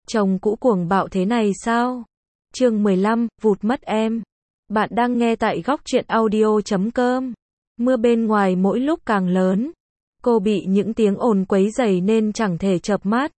Chồng cũ cuồng bạo thế này sao? Chương 15, vụt mất em. Bạn đang nghe tại góc truyện audio.com. Mưa bên ngoài mỗi lúc càng lớn. Cô bị những tiếng ồn quấy rầy nên chẳng thể chợp mắt.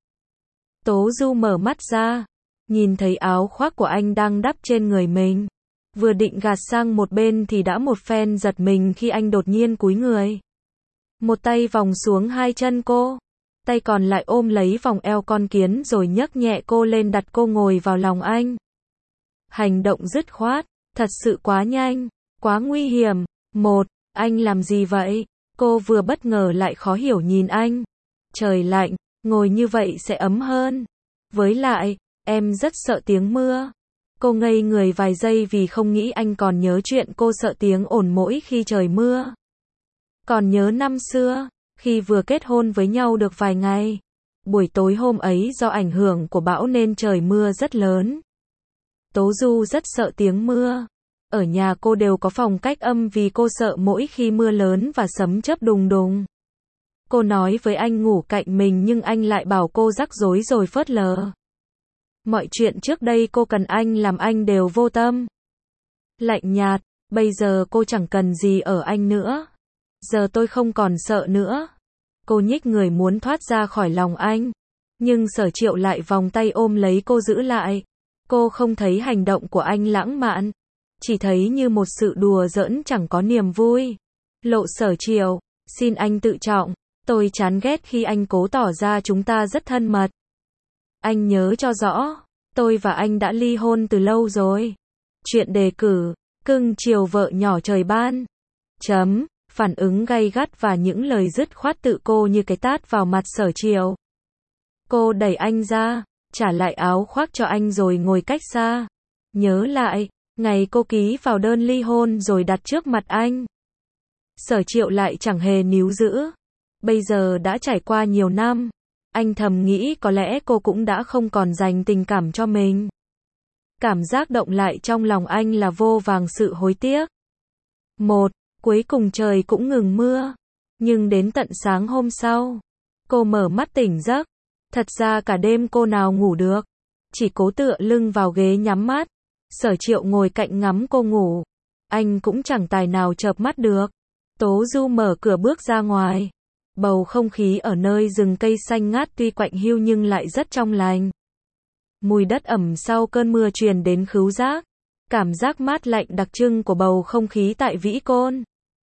Tố Du mở mắt ra, nhìn thấy áo khoác của anh đang đắp trên người mình. Vừa định gạt sang một bên thì đã một phen giật mình khi anh đột nhiên cúi người. Một tay vòng xuống hai chân cô, tay còn lại ôm lấy vòng eo con kiến rồi nhấc nhẹ cô lên đặt cô ngồi vào lòng anh. Hành động dứt khoát, thật sự quá nhanh, quá nguy hiểm. Anh làm gì vậy? Cô vừa bất ngờ lại khó hiểu nhìn anh. Trời lạnh, ngồi như vậy sẽ ấm hơn. Với lại, em rất sợ tiếng mưa. Cô ngây người vài giây vì không nghĩ anh còn nhớ chuyện cô sợ tiếng ồn mỗi khi trời mưa. Còn nhớ năm xưa, khi vừa kết hôn với nhau được vài ngày. Buổi tối hôm ấy do ảnh hưởng của bão nên trời mưa rất lớn. Tố Du rất sợ tiếng mưa. Ở nhà cô đều có phòng cách âm vì cô sợ mỗi khi mưa lớn và sấm chớp đùng đùng. Cô nói với anh ngủ cạnh mình nhưng anh lại bảo cô rắc rối rồi phớt lờ. Mọi chuyện trước đây cô cần anh làm anh đều vô tâm. Lạnh nhạt, bây giờ cô chẳng cần gì ở anh nữa. Giờ tôi không còn sợ nữa. Cô nhích người muốn thoát ra khỏi lòng anh. Nhưng Sở Triệu lại vòng tay ôm lấy cô giữ lại. Cô không thấy hành động của anh lãng mạn. Chỉ thấy như một sự đùa giỡn chẳng có niềm vui. Lộ Sở Triệu, xin anh tự trọng. Tôi chán ghét khi anh cố tỏ ra chúng ta rất thân mật. Anh nhớ cho rõ, tôi và anh đã ly hôn từ lâu rồi. Chuyện đề cử, cưng chiều vợ nhỏ trời ban. Phản ứng gay gắt và những lời dứt khoát tự cô như cái tát vào mặt Sở Triệu. Cô đẩy anh ra, trả lại áo khoác cho anh rồi ngồi cách xa. Nhớ lại, ngày cô ký vào đơn ly hôn rồi đặt trước mặt anh. Sở Triệu lại chẳng hề níu giữ. Bây giờ đã trải qua nhiều năm. Anh thầm nghĩ có lẽ cô cũng đã không còn dành tình cảm cho mình. Cảm giác động lại trong lòng anh là vô vàn sự hối tiếc. Cuối cùng trời cũng ngừng mưa. Nhưng đến tận sáng hôm sau, cô mở mắt tỉnh giấc. Thật ra cả đêm cô nào ngủ được. Chỉ cố tựa lưng vào ghế nhắm mắt. Sở Triệu ngồi cạnh ngắm cô ngủ. Anh cũng chẳng tài nào chợp mắt được. Tố Du mở cửa bước ra ngoài. Bầu không khí ở nơi rừng cây xanh ngát tuy quạnh hiu nhưng lại rất trong lành. Mùi đất ẩm sau cơn mưa truyền đến khứu giác. Cảm giác mát lạnh đặc trưng của bầu không khí tại Vĩ Côn.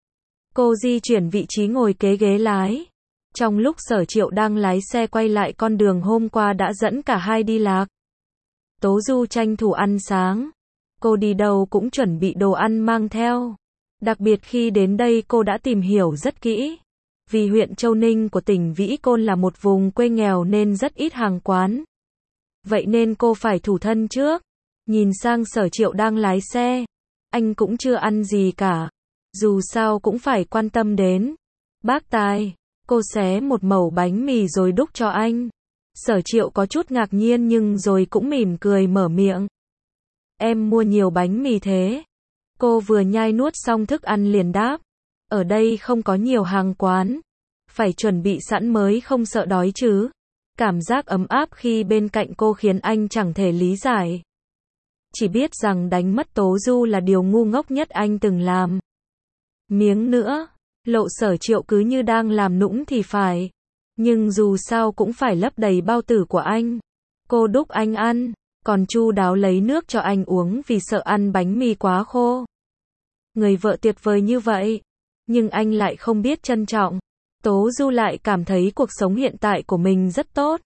Cô di chuyển vị trí ngồi kế ghế lái. Trong lúc Sở Triệu đang lái xe quay lại con đường hôm qua đã dẫn cả hai đi lạc. Tố Du tranh thủ ăn sáng. Cô đi đâu cũng chuẩn bị đồ ăn mang theo. Đặc biệt khi đến đây cô đã tìm hiểu rất kỹ. Vì huyện Châu Ninh của tỉnh Vĩ Côn là một vùng quê nghèo nên rất ít hàng quán. Vậy nên cô phải thủ thân trước. Nhìn sang Sở Triệu đang lái xe. Anh cũng chưa ăn gì cả. Dù sao cũng phải quan tâm đến. Bác Tài, cô xé một mẩu bánh mì rồi đút cho anh. Sở Triệu có chút ngạc nhiên nhưng rồi cũng mỉm cười mở miệng. Em mua nhiều bánh mì thế. Cô vừa nhai nuốt xong thức ăn liền đáp. Ở đây không có nhiều hàng quán. Phải chuẩn bị sẵn mới không sợ đói chứ. Cảm giác ấm áp khi bên cạnh cô khiến anh chẳng thể lý giải. Chỉ biết rằng đánh mất Tố Du là điều ngu ngốc nhất anh từng làm. Miếng nữa. Lộ Sở Triệu cứ như đang làm nũng thì phải. Nhưng dù sao cũng phải lấp đầy bao tử của anh. Cô đút anh ăn. Còn chu đáo lấy nước cho anh uống vì sợ ăn bánh mì quá khô. Người vợ tuyệt vời như vậy. Nhưng anh lại không biết trân trọng. Tố Du lại cảm thấy cuộc sống hiện tại của mình rất tốt.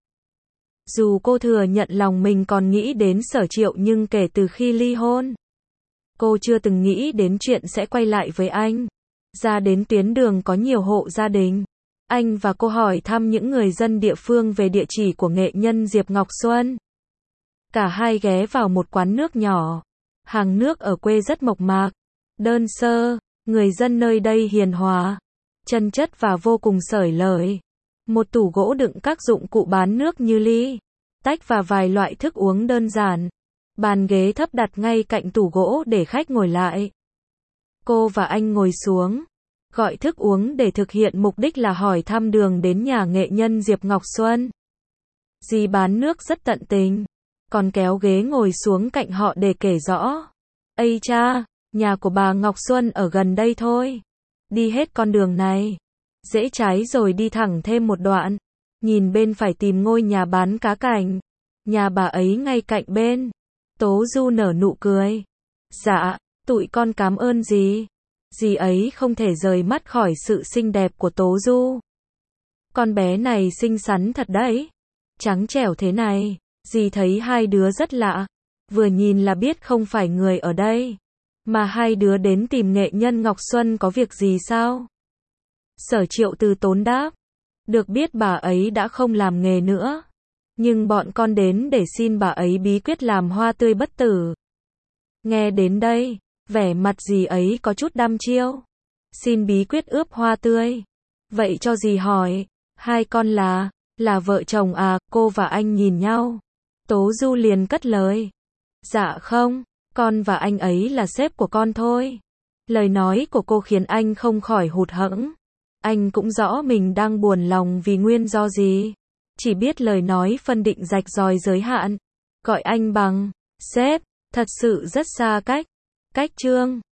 Dù cô thừa nhận lòng mình còn nghĩ đến Sở Triệu nhưng kể từ khi ly hôn, cô chưa từng nghĩ đến chuyện sẽ quay lại với anh. Ra đến tuyến đường có nhiều hộ gia đình. Anh và cô hỏi thăm những người dân địa phương về địa chỉ của nghệ nhân Diệp Ngọc Xuân. Cả hai ghé vào một quán nước nhỏ. Hàng nước ở quê rất mộc mạc, đơn sơ, người dân nơi đây hiền hòa, chân chất và vô cùng xởi lởi. Một tủ gỗ đựng các dụng cụ bán nước như ly, tách và vài loại thức uống đơn giản. Bàn ghế thấp đặt ngay cạnh tủ gỗ để khách ngồi lại. Cô và anh ngồi xuống, gọi thức uống để thực hiện mục đích là hỏi thăm đường đến nhà nghệ nhân Diệp Ngọc Xuân. Dì bán nước rất tận tình, còn kéo ghế ngồi xuống cạnh họ để kể rõ. Ây cha, nhà của bà Ngọc Xuân ở gần đây thôi. Đi hết con đường này, rẽ trái rồi đi thẳng thêm một đoạn. Nhìn bên phải tìm ngôi nhà bán cá cảnh. Nhà bà ấy ngay cạnh bên. Tố Du nở nụ cười. Dạ, tụi con cảm ơn dì. Dì ấy không thể rời mắt khỏi sự xinh đẹp của Tố Du. Con bé này xinh xắn thật đấy. Trắng trẻo thế này, dì thấy hai đứa rất lạ. Vừa nhìn là biết không phải người ở đây. Mà hai đứa đến tìm nghệ nhân Ngọc Xuân có việc gì sao? Sở Triệu từ tốn đáp. Được biết bà ấy đã không làm nghề nữa. Nhưng bọn con đến để xin bà ấy bí quyết làm hoa tươi bất tử. Nghe đến đây, vẻ mặt dì ấy có chút đăm chiêu. Xin bí quyết ướp hoa tươi. Vậy cho dì hỏi, hai con là vợ chồng à? Cô và anh nhìn nhau. Tố Du liền cất lời. Dạ không, con và anh ấy là sếp của con thôi. Lời nói của cô khiến anh không khỏi hụt hẫng. Anh cũng rõ mình đang buồn lòng vì nguyên do gì. Chỉ biết lời nói phân định rạch ròi giới hạn. Gọi anh bằng sếp, thật sự rất xa cách. Cách chương